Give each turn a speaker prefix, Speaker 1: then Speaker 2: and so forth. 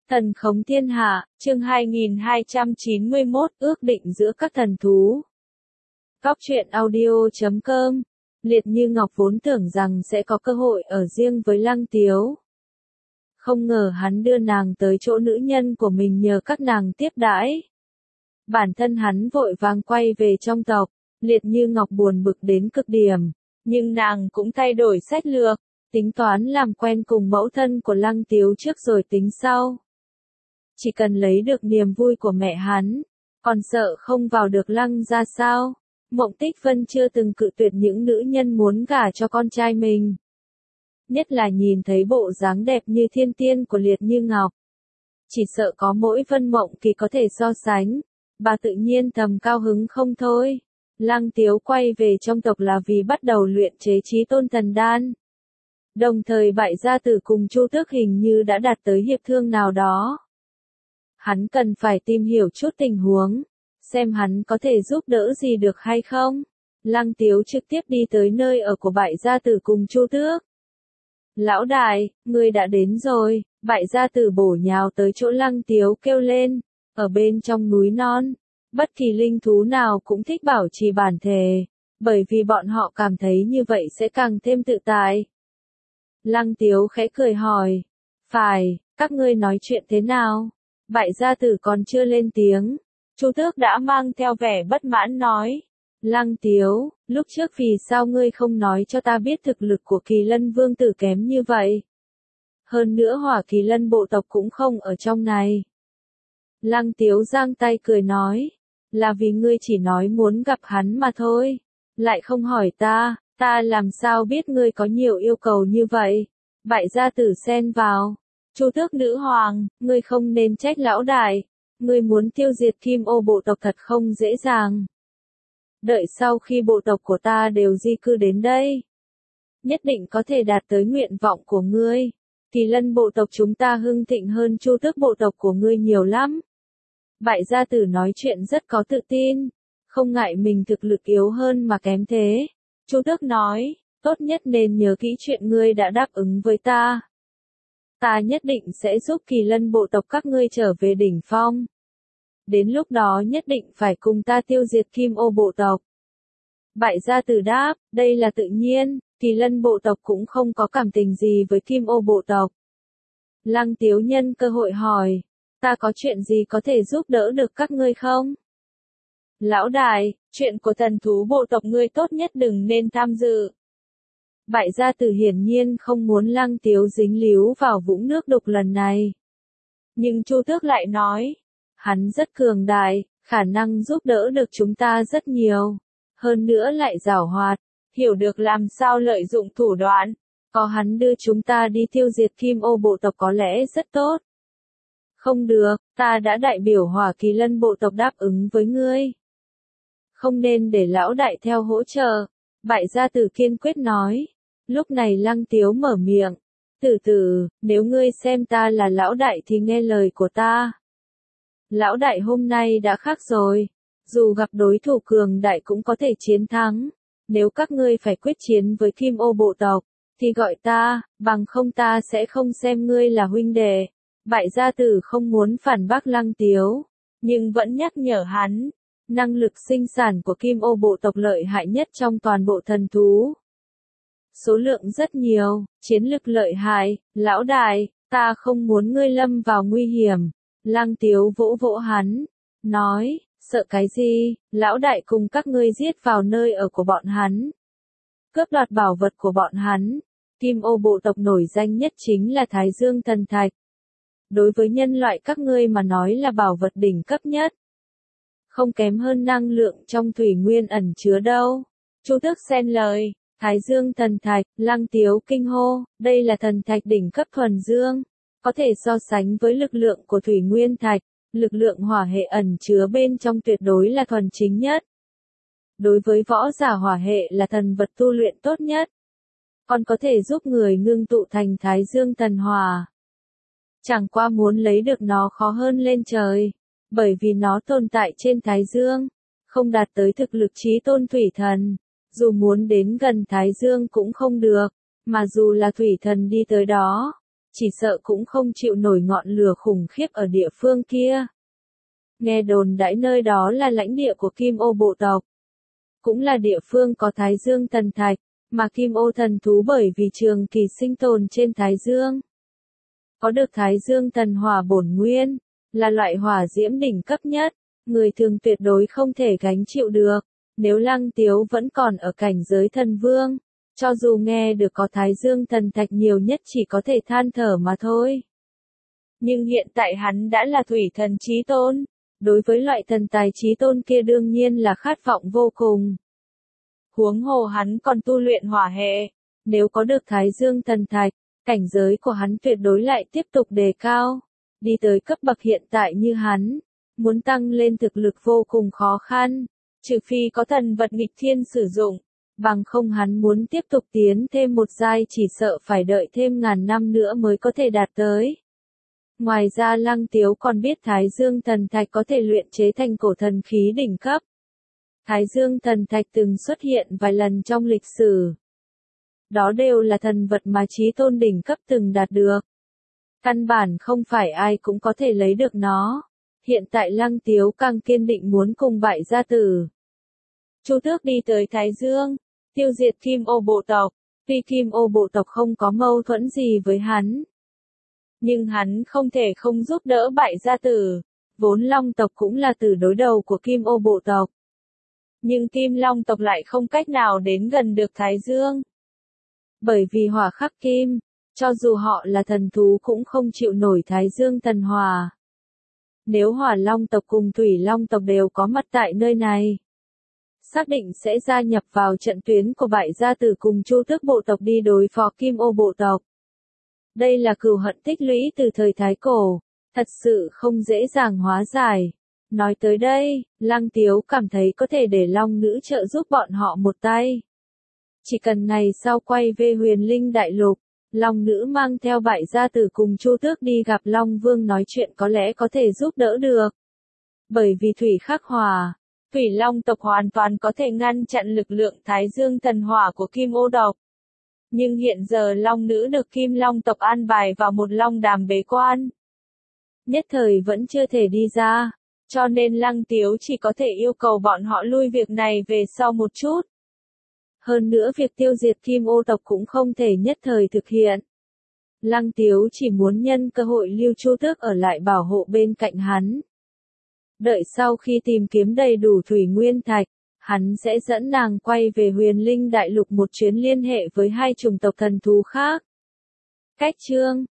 Speaker 1: Thần khống thiên hạ, chương 2291, ước định giữa các thần thú. Cóc truyện audio.com. Liệt Như Ngọc vốn tưởng rằng sẽ có cơ hội ở riêng với Lăng Tiếu. Không ngờ hắn đưa nàng tới chỗ nữ nhân của mình nhờ các nàng tiếp đãi. Bản thân hắn vội vàng quay về trong tộc, Liệt Như Ngọc buồn bực đến cực điểm, nhưng nàng cũng thay đổi sách lược, tính toán làm quen cùng mẫu thân của Lăng Tiếu trước rồi tính sau. Chỉ cần lấy được niềm vui của mẹ hắn, còn sợ không vào được Lăng ra sao? Mộng Tích Vân chưa từng cự tuyệt những nữ nhân muốn gả cho con trai mình. Nhất là nhìn thấy bộ dáng đẹp như thiên tiên của Liệt Như Ngọc. Chỉ sợ có mỗi Vân Mộng Kỳ có thể so sánh, bà tự nhiên thầm cao hứng không thôi. Lăng Tiếu quay về trong tộc là vì bắt đầu luyện chế Chí Tôn Thần Đan. Đồng thời Bại Gia Tử cùng Chu Tước hình như đã đạt tới hiệp thương nào đó. Hắn cần phải tìm hiểu chút tình huống, xem hắn có thể giúp đỡ gì được hay không. Lăng Tiếu trực tiếp đi tới nơi ở của Bại Gia Tử cùng Chu Tước. Lão đại, ngươi đã đến rồi. Bại Gia Tử bổ nhào tới chỗ Lăng Tiếu kêu lên. Ở bên trong núi non, bất kỳ linh thú nào cũng thích bảo trì bản thể, bởi vì bọn họ cảm thấy như vậy sẽ càng thêm tự tại. Lăng Tiếu khẽ cười hỏi, phải, các ngươi nói chuyện thế nào? Bại Gia Tử còn chưa lên tiếng, Chu Tước đã mang theo vẻ bất mãn nói, Lăng Tiếu, lúc trước vì sao ngươi không nói cho ta biết thực lực của Kỳ Lân Vương tử kém như vậy? Hơn nữa Hỏa Kỳ Lân bộ tộc cũng không ở trong này. Lăng Tiếu giang tay cười nói, là vì ngươi chỉ nói muốn gặp hắn mà thôi, lại không hỏi ta làm sao biết ngươi có nhiều yêu cầu như vậy? Bại Gia Tử xen vào, Chu Tước nữ hoàng, ngươi không nên trách lão đại, ngươi muốn tiêu diệt Kim Ô bộ tộc thật không dễ dàng. Đợi sau khi bộ tộc của ta đều di cư đến đây, nhất định có thể đạt tới nguyện vọng của ngươi. Kỳ Lân bộ tộc chúng ta hưng thịnh hơn Chu Tước bộ tộc của ngươi nhiều lắm. Bại Gia Tử nói chuyện rất có tự tin, không ngại mình thực lực yếu hơn mà kém thế. Chu Tước nói, tốt nhất nên nhớ kỹ chuyện ngươi đã đáp ứng với ta. Ta nhất định sẽ giúp Kỳ Lân bộ tộc các ngươi trở về đỉnh phong. Đến lúc đó nhất định phải cùng ta tiêu diệt Kim Ô bộ tộc. Bại Gia Tử đáp, đây là tự nhiên, Kỳ Lân bộ tộc cũng không có cảm tình gì với Kim Ô bộ tộc. Lăng Tiếu nhân cơ hội hỏi, ta có chuyện gì có thể giúp đỡ được các ngươi không? Lão đại, chuyện của thần thú bộ tộc ngươi tốt nhất đừng nên tham dự. Bại Gia Tử hiển nhiên không muốn Lăng Tiếu dính líu vào vũng nước đục lần này. Nhưng Chu Tước lại nói, hắn rất cường đại, khả năng giúp đỡ được chúng ta rất nhiều. Hơn nữa lại giảo hoạt, hiểu được làm sao lợi dụng thủ đoạn. Có hắn đưa chúng ta đi tiêu diệt Kim Ô bộ tộc có lẽ rất tốt. Không được, ta đã đại biểu Hỏa Kỳ Lân bộ tộc đáp ứng với ngươi. Không nên để lão đại theo hỗ trợ. Bại Gia Tử kiên quyết nói. Lúc này Lăng Tiếu mở miệng. Tử, nếu ngươi xem ta là lão đại thì nghe lời của ta. Lão đại hôm nay đã khác rồi. Dù gặp đối thủ cường đại cũng có thể chiến thắng. Nếu các ngươi phải quyết chiến với Kim Ô bộ tộc, thì gọi ta, bằng không ta sẽ không xem ngươi là huynh đệ. Bại Gia Tử không muốn phản bác Lăng Tiếu, nhưng vẫn nhắc nhở hắn. Năng lực sinh sản của Kim Ô bộ tộc lợi hại nhất trong toàn bộ thần thú. Số lượng rất nhiều, chiến lực lợi hại, lão đại, ta không muốn ngươi lâm vào nguy hiểm. Lăng Tiếu vỗ vỗ hắn, nói, sợ cái gì, lão đại cùng các ngươi giết vào nơi ở của bọn hắn. Cướp đoạt bảo vật của bọn hắn. Kim Ô bộ tộc nổi danh nhất chính là Thái Dương Thần Thạch. Đối với nhân loại các ngươi mà nói là bảo vật đỉnh cấp nhất. Không kém hơn năng lượng trong thủy nguyên ẩn chứa đâu. Chu Tước xen lời, Thái Dương Thần Thạch, Lăng Tiếu kinh hô, đây là thần thạch đỉnh cấp thuần dương, có thể so sánh với lực lượng của thủy nguyên thạch, lực lượng hỏa hệ ẩn chứa bên trong tuyệt đối là thuần chính nhất. Đối với võ giả hỏa hệ là thần vật tu luyện tốt nhất, còn có thể giúp người ngưng tụ thành Thái Dương Thần Hỏa. Chẳng qua muốn lấy được nó khó hơn lên trời, bởi vì nó tồn tại trên Thái Dương, không đạt tới thực lực Chí Tôn Thủy Thần. Dù muốn đến gần Thái Dương cũng không được, mà dù là Thủy Thần đi tới đó, chỉ sợ cũng không chịu nổi ngọn lửa khủng khiếp ở địa phương kia. Nghe đồn đãi nơi đó là lãnh địa của Kim Ô bộ tộc, cũng là địa phương có Thái Dương thần thạch, mà Kim Ô thần thú bởi vì trường kỳ sinh tồn trên Thái Dương. Có được Thái Dương thần hỏa bổn nguyên, là loại hỏa diễm đỉnh cấp nhất, người thường tuyệt đối không thể gánh chịu được. Nếu Lăng Tiếu vẫn còn ở cảnh giới thần vương, cho dù nghe được có Thái Dương thần thạch nhiều nhất chỉ có thể than thở mà thôi. Nhưng hiện tại hắn đã là thủy thần chí tôn, đối với loại thần tài chí tôn kia đương nhiên là khát vọng vô cùng. Huống hồ hắn còn tu luyện hỏa hệ, nếu có được Thái Dương thần thạch, cảnh giới của hắn tuyệt đối lại tiếp tục đề cao, đi tới cấp bậc hiện tại như hắn, muốn tăng lên thực lực vô cùng khó khăn, trừ phi có thần vật nghịch thiên sử dụng, bằng không hắn muốn tiếp tục tiến thêm một giai chỉ sợ phải đợi thêm ngàn năm nữa mới có thể đạt tới. Ngoài ra Lăng Tiếu còn biết Thái Dương thần thạch có thể luyện chế thành cổ thần khí đỉnh cấp. Thái Dương thần thạch từng xuất hiện vài lần trong lịch sử. Đó đều là thần vật mà chí tôn đỉnh cấp từng đạt được. Căn bản không phải ai cũng có thể lấy được nó. Hiện tại Lăng Tiếu càng kiên định muốn cùng bại gia tử. Chu Tước đi tới Thái Dương, tiêu diệt Kim Ô bộ tộc. Tuy Kim Ô bộ tộc không có mâu thuẫn gì với hắn, nhưng hắn không thể không giúp đỡ bại gia tử. Vốn Long tộc cũng là tử đối đầu của Kim Ô bộ tộc. Nhưng Kim Long tộc lại không cách nào đến gần được Thái Dương. Bởi vì hỏa khắc kim, cho dù họ là thần thú cũng không chịu nổi Thái Dương thần hỏa. Nếu Hỏa Long tộc cùng Thủy Long tộc đều có mặt tại nơi này, xác định sẽ gia nhập vào trận tuyến của bại gia tử cùng Chu Tước bộ tộc đi đối phó Kim Ô bộ tộc. Đây là cừu hận tích lũy từ thời Thái Cổ, thật sự không dễ dàng hóa giải. Nói tới đây, Lăng Tiếu cảm thấy có thể để Long Nữ trợ giúp bọn họ một tay. Chỉ cần ngày sau quay về Huyền Linh Đại Lục, Long Nữ mang theo bại gia tử cùng Chu Tước đi gặp Long Vương nói chuyện có lẽ có thể giúp đỡ được. Bởi vì thủy khắc hỏa, Thủy Long tộc hoàn toàn có thể ngăn chặn lực lượng Thái Dương thần hỏa của Kim Ô tộc. Nhưng hiện giờ Long Nữ được Kim Long tộc an bài vào một long đàm bế quan. Nhất thời vẫn chưa thể đi ra, cho nên Lăng Tiếu chỉ có thể yêu cầu bọn họ lui việc này về sau một chút. Hơn nữa việc tiêu diệt Kim Ô tộc cũng không thể nhất thời thực hiện. Lăng Tiếu chỉ muốn nhân cơ hội lưu Chu Tước ở lại bảo hộ bên cạnh hắn. Đợi sau khi tìm kiếm đầy đủ thủy nguyên thạch, hắn sẽ dẫn nàng quay về Huyền Linh Đại Lục một chuyến liên hệ với hai chủng tộc thần thú khác. Cách chương